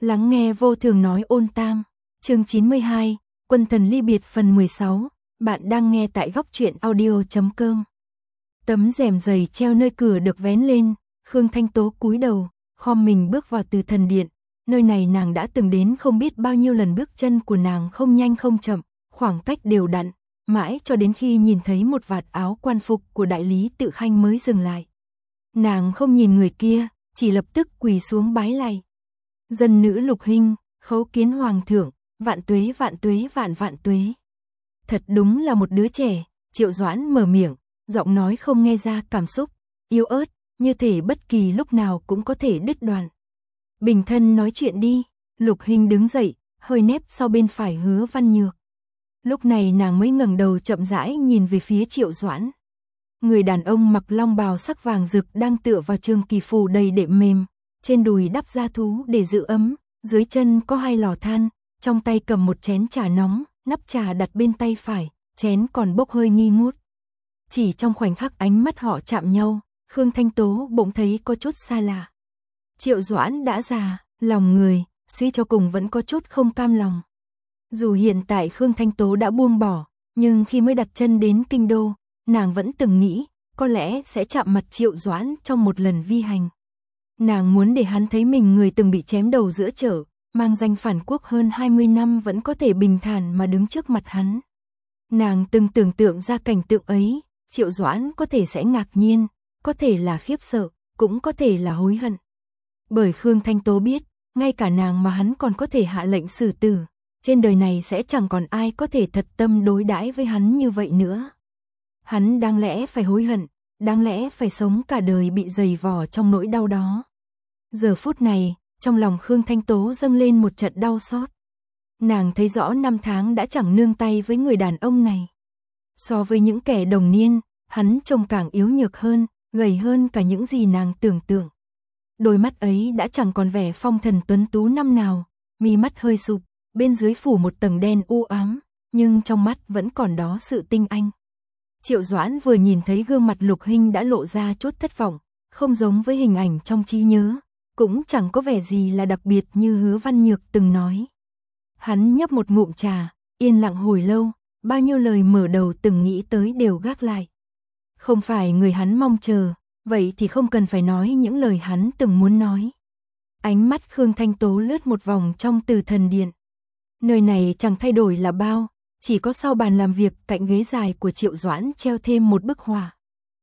Lắng nghe vô thường nói ôn tam, chương 92, Quân thần ly biệt phần 16, bạn đang nghe tại góc truyện audio.com. Tấm rèm dày treo nơi cửa được vén lên, Khương Thanh Tố cúi đầu, khom mình bước vào Từ Thần Điện. Nơi này nàng đã từng đến không biết bao nhiêu lần, bước chân của nàng không nhanh không chậm, khoảng cách đều đặn, mãi cho đến khi nhìn thấy một vạt áo quan phục của đại lý Tự Khanh mới dừng lại. Nàng không nhìn người kia, chỉ lập tức quỳ xuống bái lạy. Dân nữ Lục Hinh, khấu kiến hoàng thượng, vạn tuế vạn vạn tuế. Thật đúng là một đứa trẻ, Triệu Doãn mở miệng, giọng nói không nghe ra cảm xúc, yếu ớt, như thể bất kỳ lúc nào cũng có thể đứt đoạn. Bình thân nói chuyện đi. Lục Hinh đứng dậy, hơi nép sau bên phải Hứa Văn Nhược. Lúc này nàng mới ngẩng đầu chậm rãi nhìn về phía Triệu Doãn. Người đàn ông mặc long bào sắc vàng rực đang tựa vào trường kỳ phù đầy đệm mềm, trên đùi đắp da thú để giữ ấm, dưới chân có hai lò than, trong tay cầm một chén trà nóng, nắp trà đặt bên tay phải, chén còn bốc hơi nghi ngút. Chỉ trong khoảnh khắc ánh mắt họ chạm nhau, Khương Thanh Tố bỗng thấy có chút xa lạ. Triệu Doãn đã già, lòng người, suy cho cùng vẫn có chút không cam lòng. Dù hiện tại Khương Thanh Tố đã buông bỏ, nhưng khi mới đặt chân đến kinh đô, nàng vẫn từng nghĩ, có lẽ sẽ chạm mặt Triệu Doãn trong một lần vi hành. Nàng muốn để hắn thấy mình, người từng bị chém đầu giữa chợ, mang danh phản quốc hơn 20 năm vẫn có thể bình thản mà đứng trước mặt hắn. Nàng từng tưởng tượng ra cảnh tượng ấy, Triệu Doãn có thể sẽ ngạc nhiên, có thể là khiếp sợ, cũng có thể là hối hận. Bởi Khương Thanh Tố biết, ngay cả nàng mà hắn còn có thể hạ lệnh xử tử, trên đời này sẽ chẳng còn ai có thể thật tâm đối đãi với hắn như vậy nữa. Hắn đáng lẽ phải hối hận, đáng lẽ phải sống cả đời bị dày vò trong nỗi đau đó. Giờ phút này, trong lòng Khương Thanh Tố dâng lên một trận đau xót. Nàng thấy rõ năm tháng đã chẳng nương tay với người đàn ông này. So với những kẻ đồng niên, hắn trông càng yếu nhược hơn, gầy hơn cả những gì nàng tưởng tượng. Đôi mắt ấy đã chẳng còn vẻ phong thần tuấn tú năm nào, mi mắt hơi sụp, bên dưới phủ một tầng đen u ám, nhưng trong mắt vẫn còn đó sự tinh anh. Triệu Doãn vừa nhìn thấy gương mặt Lục Hinh đã lộ ra chút thất vọng, không giống với hình ảnh trong trí nhớ, cũng chẳng có vẻ gì là đặc biệt như Hứa Văn Nhược từng nói. Hắn nhấp một ngụm trà, yên lặng hồi lâu, bao nhiêu lời mở đầu từng nghĩ tới đều gác lại. Không phải người hắn mong chờ, vậy thì không cần phải nói những lời hắn từng muốn nói. Ánh mắt Khương Thanh Tố lướt một vòng trong Từ Thần Điện. Nơi này chẳng thay đổi là bao, chỉ có sau bàn làm việc cạnh ghế dài của Triệu Doãn treo thêm một bức họa.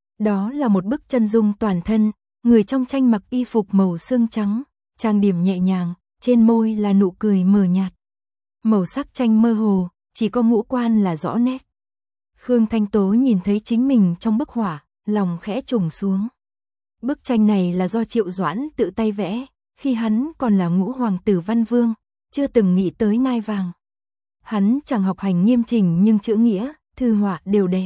Đó là một bức chân dung toàn thân, người trong tranh mặc y phục màu xương trắng, trang điểm nhẹ nhàng, trên môi là nụ cười mờ nhạt. Màu sắc tranh mơ hồ, chỉ có ngũ quan là rõ nét. Khương Thanh Tố nhìn thấy chính mình trong bức họa, lòng khẽ trùng xuống. Bức tranh này là do Triệu Doãn tự tay vẽ, khi hắn còn là Ngũ hoàng tử Văn Vương, chưa từng nghĩ tới ngai vàng. Hắn chẳng học hành nghiêm chỉnh nhưng chữ nghĩa, thư họa đều đẹp.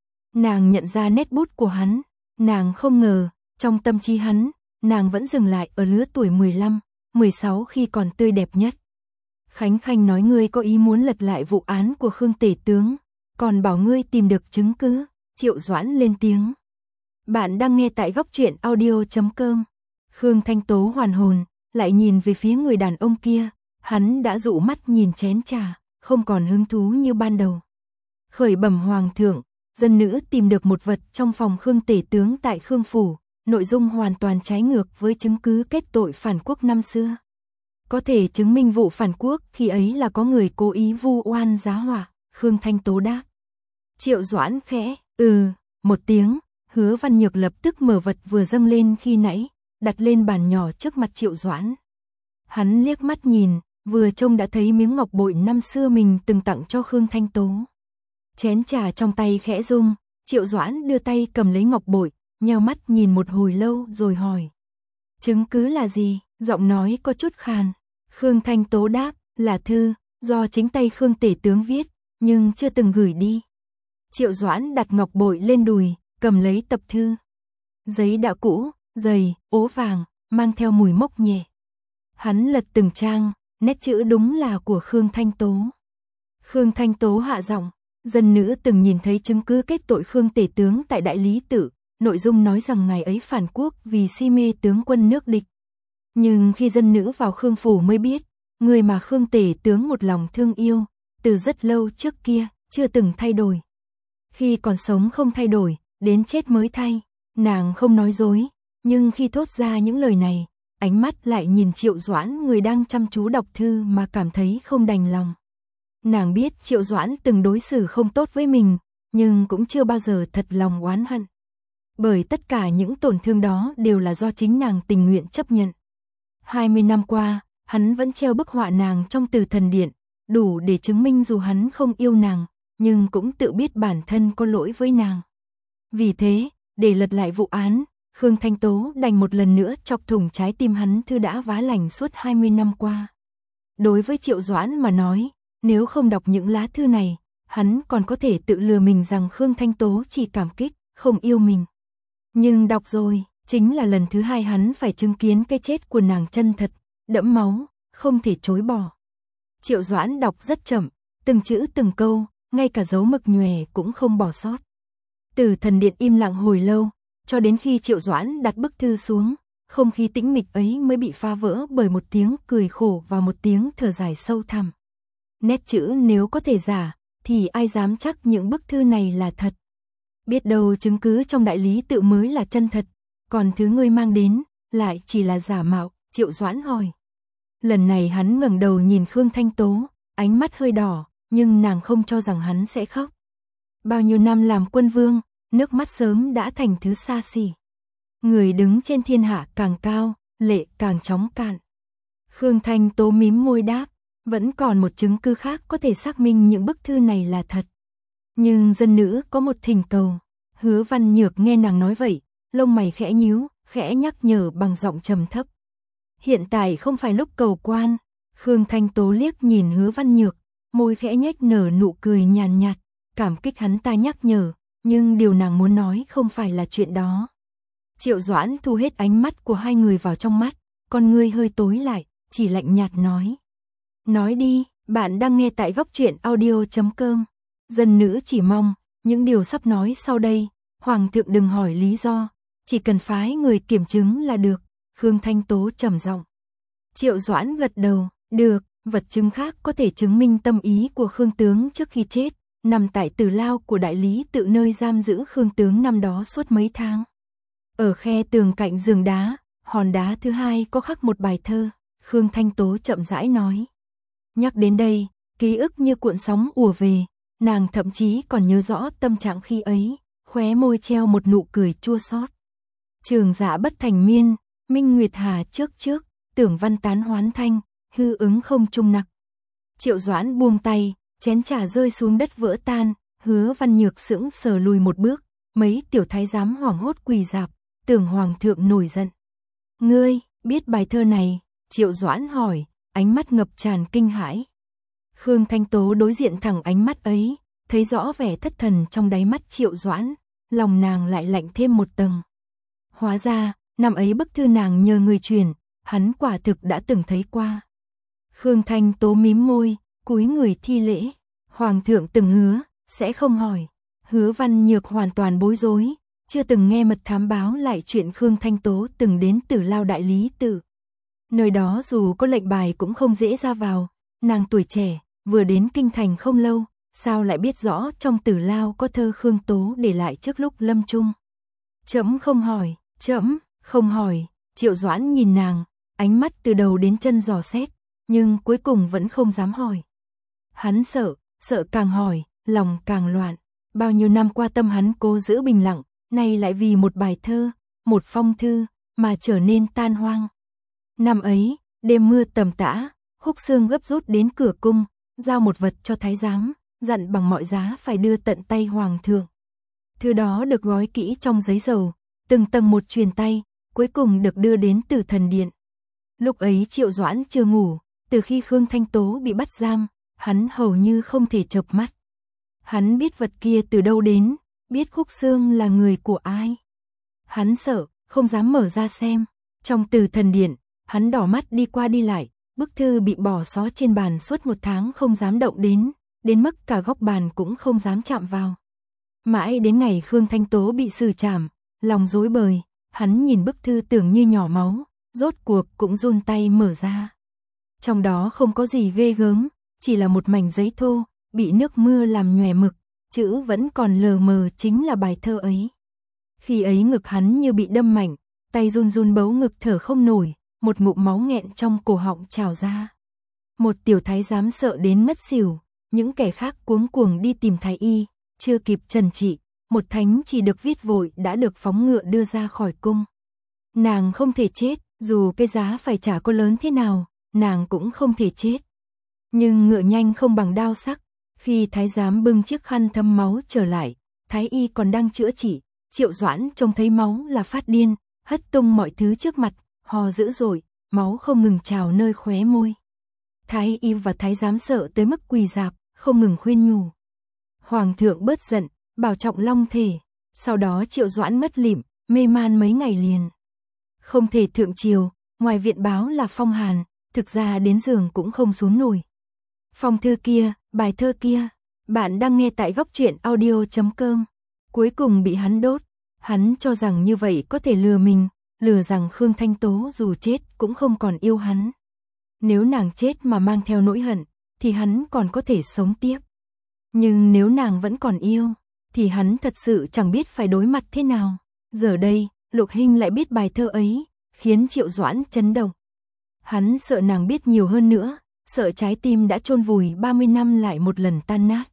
Nàng nhận ra nét bút của hắn, nàng không ngờ, trong tâm trí hắn, nàng vẫn dừng lại ở lứa tuổi 15, 16 khi còn tươi đẹp nhất. Khánh Khanh nói ngươi có ý muốn lật lại vụ án của Khương tể tướng, còn bảo ngươi tìm được chứng cứ. Triệu Doãn lên tiếng. Bạn đang nghe tại góc truyện audio.com. Khương Thanh Tố hoàn hồn, lại nhìn về phía người đàn ông kia, hắn đã dụ mắt nhìn chén trà, không còn hứng thú như ban đầu. Khởi bẩm hoàng thượng, dân nữ tìm được một vật trong phòng Khương tể tướng tại Khương phủ, nội dung hoàn toàn trái ngược với chứng cứ kết tội phản quốc năm xưa. Có thể chứng minh vụ phản quốc khi ấy là có người cố ý vu oan giá họa. Khương Thanh Tố đáp. Triệu Doãn khẽ một tiếng, Hứa Văn Nhược lập tức mở vật vừa dâng lên khi nãy, đặt lên bàn nhỏ trước mặt Triệu Doãn. Hắn liếc mắt nhìn, vừa trông đã thấy miếng ngọc bội năm xưa mình từng tặng cho Khương Thanh Tố. Chén trà trong tay khẽ rung, Triệu Doãn đưa tay cầm lấy ngọc bội, nheo mắt nhìn một hồi lâu rồi hỏi. Chứng cứ là gì? Giọng nói có chút khàn. Khương Thanh Tố đáp, là thư, do chính tay Khương tể tướng viết, nhưng chưa từng gửi đi. Triệu Doãn đặt ngọc bội lên đùi, cầm lấy tập thư. Giấy đã cũ, dày, ố vàng, mang theo mùi mốc nhẹ. Hắn lật từng trang, nét chữ đúng là của Khương Thanh Tố. Khương Thanh Tố hạ giọng, dân nữ từng nhìn thấy chứng cứ kết tội Khương tể tướng tại Đại Lý Tự, nội dung nói rằng ngài ấy phản quốc vì si mê tướng quân nước địch. Nhưng khi dân nữ vào Khương phủ mới biết, người mà Khương tể tướng một lòng thương yêu, từ rất lâu trước kia, chưa từng thay đổi. Khi còn sống không thay đổi, đến chết mới thay. Nàng không nói dối, nhưng khi thốt ra những lời này, ánh mắt lại nhìn Triệu Doãn người đang chăm chú đọc thư mà cảm thấy không đành lòng. Nàng biết Triệu Doãn từng đối xử không tốt với mình, nhưng cũng chưa bao giờ thật lòng oán hận. Bởi tất cả những tổn thương đó đều là do chính nàng tình nguyện chấp nhận. 20 năm qua, hắn vẫn treo bức họa nàng trong Từ Thần Điện, đủ để chứng minh dù hắn không yêu nàng, nhưng cũng tự biết bản thân có lỗi với nàng. Vì thế, để lật lại vụ án, Khương Thanh Tố đành một lần nữa chọc thủng trái tim hắn thư đã vá lành suốt 20 năm qua. Đối với Triệu Doãn mà nói, nếu không đọc những lá thư này, hắn còn có thể tự lừa mình rằng Khương Thanh Tố chỉ cảm kích, không yêu mình. Nhưng đọc rồi, chính là lần thứ hai hắn phải chứng kiến cái chết của nàng chân thật, đẫm máu, không thể chối bỏ. Triệu Doãn đọc rất chậm, từng chữ từng câu, ngay cả dấu mực nhòe cũng không bỏ sót. Từ Thần Điện im lặng hồi lâu, cho đến khi Triệu Doãn đặt bức thư xuống, không khí tĩnh mịch ấy mới bị phá vỡ bởi một tiếng cười khổ và một tiếng thở dài sâu thẳm. Nét chữ nếu có thể giả, thì ai dám chắc những bức thư này là thật. Biết đâu chứng cứ trong đại lý tự mới là chân thật, còn thứ ngươi mang đến lại chỉ là giả mạo, Triệu Doãn hỏi. Lần này hắn ngẩng đầu nhìn Khương Thanh Tố, ánh mắt hơi đỏ, nhưng nàng không cho rằng hắn sẽ khóc. Bao nhiêu năm làm quân vương, nước mắt sớm đã thành thứ xa xỉ. Người đứng trên thiên hạ càng cao, lệ càng chóng cạn. Khương Thanh Tố mím môi đáp, vẫn còn một chứng cứ khác có thể xác minh những bức thư này là thật. Nhưng dân nữ có một thỉnh cầu. Hứa Văn Nhược nghe nàng nói vậy, lông mày khẽ nhíu, khẽ nhắc nhở bằng giọng trầm thấp. Hiện tại không phải lúc cầu quan. Khương Thanh Tố liếc nhìn Hứa Văn Nhược, môi khẽ nhếch nở nụ cười nhàn nhạt, cảm kích hắn ta nhắc nhở, nhưng điều nàng muốn nói không phải là chuyện đó. Triệu Doãn thu hết ánh mắt của hai người vào trong mắt, con ngươi hơi tối lại, chỉ lạnh nhạt nói. Nói đi, bạn đang nghe tại Góc Truyện Audio.com. Dân nữ chỉ mong, những điều sắp nói sau đây, Hoàng thượng đừng hỏi lý do, chỉ cần phái người kiểm chứng là được. Khương Thanh Tố trầm giọng. Triệu Doãn gật đầu, được, vật chứng khác có thể chứng minh tâm ý của Khương tướng trước khi chết, nằm tại tử lao của đại lý tự nơi giam giữ Khương tướng năm đó suốt mấy tháng. Ở khe tường cạnh giường đá, hòn đá thứ hai có khắc một bài thơ, Khương Thanh Tố chậm rãi nói. Nhắc đến đây, ký ức như cuộn sóng ùa về, nàng thậm chí còn nhớ rõ tâm trạng khi ấy, khóe môi treo một nụ cười chua xót. Trường dạ bất thành miên, minh nguyệt hà trước trước, tưởng văn tán hoán thanh, hư ứng không trung nặc. Triệu Doãn buông tay, chén trà rơi xuống đất vỡ tan, Hứa Văn Nhược sững sờ lùi một bước, mấy tiểu thái giám hoảng hốt quỳ rạp, tưởng hoàng thượng nổi giận. Ngươi, biết bài thơ này? Triệu Doãn hỏi, ánh mắt ngập tràn kinh hãi. Khương Thanh Tố đối diện thẳng ánh mắt ấy, thấy rõ vẻ thất thần trong đáy mắt Triệu Doãn, lòng nàng lại lạnh thêm một tầng. Hóa ra, năm ấy bức thư nàng nhờ người truyền, hắn quả thực đã từng thấy qua. Khương Thanh Tố mím môi, cúi người thi lễ. Hoàng thượng từng hứa, sẽ không hỏi. Hứa Văn Nhược hoàn toàn bối rối, chưa từng nghe mật thám báo lại chuyện Khương Thanh Tố từng đến Tử Lao đại lý tự. Nơi đó dù có lệnh bài cũng không dễ ra vào, nàng tuổi trẻ, vừa đến kinh thành không lâu, sao lại biết rõ trong Tử Lao có thơ Khương Tố để lại trước lúc lâm chung. Trẫm không hỏi, trẫm không hỏi. Triệu Doãn nhìn nàng, ánh mắt từ đầu đến chân dò xét, nhưng cuối cùng vẫn không dám hỏi. Hắn sợ càng hỏi, lòng càng loạn. Bao nhiêu năm qua tâm hắn cố giữ bình lặng, nay lại vì một bài thơ, một phong thư, mà trở nên tan hoang. Năm ấy, đêm mưa tầm tã, Khúc Xương gấp rút đến cửa cung, giao một vật cho thái giám, dặn bằng mọi giá phải đưa tận tay hoàng thượng. Thư đó được gói kỹ trong giấy dầu, từng tầng một truyền tay, cuối cùng được đưa đến Từ Thần Điện. Lúc ấy Triệu Doãn chưa ngủ, từ khi Khương Thanh Tố bị bắt giam, hắn hầu như không thể chợp mắt. Hắn biết vật kia từ đâu đến, biết Khúc Xương là người của ai. Hắn sợ, không dám mở ra xem. Trong Từ Thần Điện, hắn đỏ mắt đi qua đi lại, bức thư bị bỏ xó trên bàn suốt một tháng không dám động đến mức cả góc bàn cũng không dám chạm vào. Mãi đến ngày Khương Thanh Tố bị xử trảm, lòng rối bời, hắn nhìn bức thư tưởng như nhỏ máu, rốt cuộc cũng run tay mở ra. Trong đó không có gì ghê gớm, chỉ là một mảnh giấy thô, bị nước mưa làm nhòe mực, chữ vẫn còn lờ mờ chính là bài thơ ấy. Khi ấy ngực hắn như bị đâm mạnh, tay run run bấu ngực thở không nổi, một ngụm máu nghẹn trong cổ họng trào ra. Một tiểu thái giám sợ đến ngất xỉu, những kẻ khác cuống cuồng đi tìm thái y, chưa kịp trần trị, một thánh chỉ được viết vội đã được phóng ngựa đưa ra khỏi cung. Nàng không thể chết, dù cái giá phải trả có lớn thế nào, nàng cũng không thể chết. Nhưng ngựa nhanh không bằng đao sắc, khi thái giám bưng chiếc khăn thấm máu trở lại, thái y còn đang chữa trị, Triệu Doãn trông thấy máu là phát điên, hất tung mọi thứ trước mặt, hò dữ dội, máu không ngừng trào nơi khóe môi. Thái y và thái giám sợ tới mức quỳ rạp, không ngừng khuyên nhủ. Hoàng thượng bớt giận, bảo trọng long thể, sau đó Triệu Doãn mất lịm, mê man mấy ngày liền. Không thể thượng triều, ngoài viện báo là phong hàn, thực ra đến giường cũng không xuống nổi. Phong thư kia, bài thơ kia, bạn đang nghe tại góc truyện audio.com. Cuối cùng bị hắn đốt, hắn cho rằng như vậy có thể lừa mình, lừa rằng Khương Thanh Tố dù chết cũng không còn yêu hắn. Nếu nàng chết mà mang theo nỗi hận, thì hắn còn có thể sống tiếp. Nhưng nếu nàng vẫn còn yêu, thì hắn thật sự chẳng biết phải đối mặt thế nào. Giờ đây, Lục Hinh lại biết bài thơ ấy, khiến Triệu Doãn chấn động. Hắn sợ nàng biết nhiều hơn nữa, sợ trái tim đã chôn vùi 30 năm lại một lần tan nát.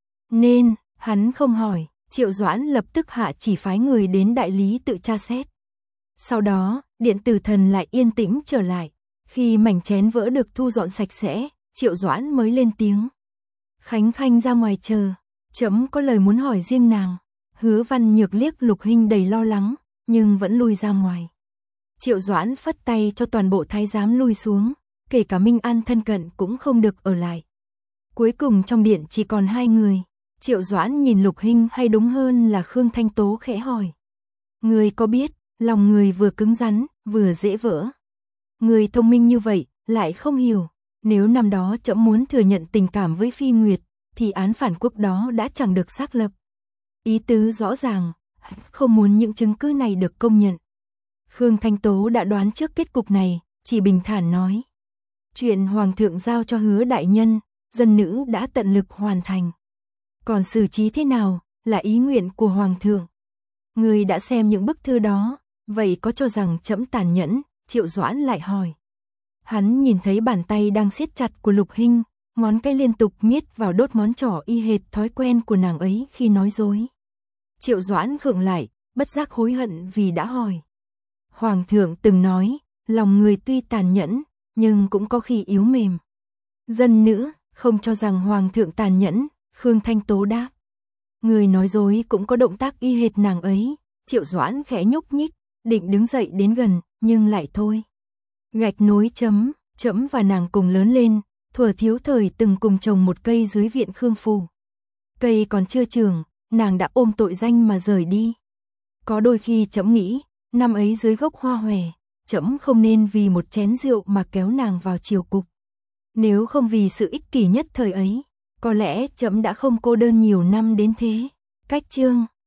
Nên, hắn không hỏi, Triệu Doãn lập tức hạ chỉ phái người đến đại lý tự tra xét. Sau đó, điện tử thần lại yên tĩnh trở lại. Khi mảnh chén vỡ được thu dọn sạch sẽ, Triệu Doãn mới lên tiếng. Khánh Khanh ra ngoài chờ, trẫm có lời muốn hỏi riêng nàng. Hứa Văn Nhược liếc Lục Hinh đầy lo lắng, nhưng vẫn lui ra ngoài. Triệu Doãn phất tay cho toàn bộ thái giám lui xuống, kể cả Minh An thân cận cũng không được ở lại. Cuối cùng trong điện chỉ còn 2 người. Triệu Doãn nhìn Lục Hinh hay đúng hơn là Khương Thanh Tố khẽ hỏi. Người có biết, lòng người vừa cứng rắn, vừa dễ vỡ. Người thông minh như vậy, lại không hiểu. Nếu năm đó trẫm muốn thừa nhận tình cảm với Phi Nguyệt, thì án phản quốc đó đã chẳng được xác lập. Ý tứ rõ ràng, không muốn những chứng cứ này được công nhận. Khương Thanh Tố đã đoán trước kết cục này, chỉ bình thản nói. Chuyện Hoàng thượng giao cho Hứa đại nhân, dân nữ đã tận lực hoàn thành. Còn xử trí thế nào, là ý nguyện của Hoàng thượng. Người đã xem những bức thư đó, vậy có cho rằng trẫm tàn nhẫn? Triệu Doãn lại hỏi. Hắn nhìn thấy bàn tay đang siết chặt của Lục Hinh, ngón cái liên tục miết vào đốt ngón trỏ y hệt thói quen của nàng ấy khi nói dối. Triệu Doãn khựng lại, bất giác hối hận vì đã hỏi. Hoàng thượng từng nói, lòng người tuy tàn nhẫn, nhưng cũng có khi yếu mềm. Dân nữ, không cho rằng Hoàng thượng tàn nhẫn, Khương Thanh Tố đáp. Người nói dối cũng có động tác y hệt nàng ấy. Triệu Doãn khẽ nhúc nhích, định đứng dậy đến gần, nhưng lại thôi. Gạch nối chấm, trẫm và nàng cùng lớn lên, thuở thiếu thời từng cùng trồng một cây dưới viện Khương phủ. Cây còn chưa trưởng, nàng đã ôm tội danh mà rời đi. Có đôi khi trẫm nghĩ, năm ấy dưới gốc hoa hòe, trẫm không nên vì một chén rượu mà kéo nàng vào triều cục. Nếu không vì sự ích kỷ nhất thời ấy, có lẽ trẫm đã không cô đơn nhiều năm đến thế. Cách chương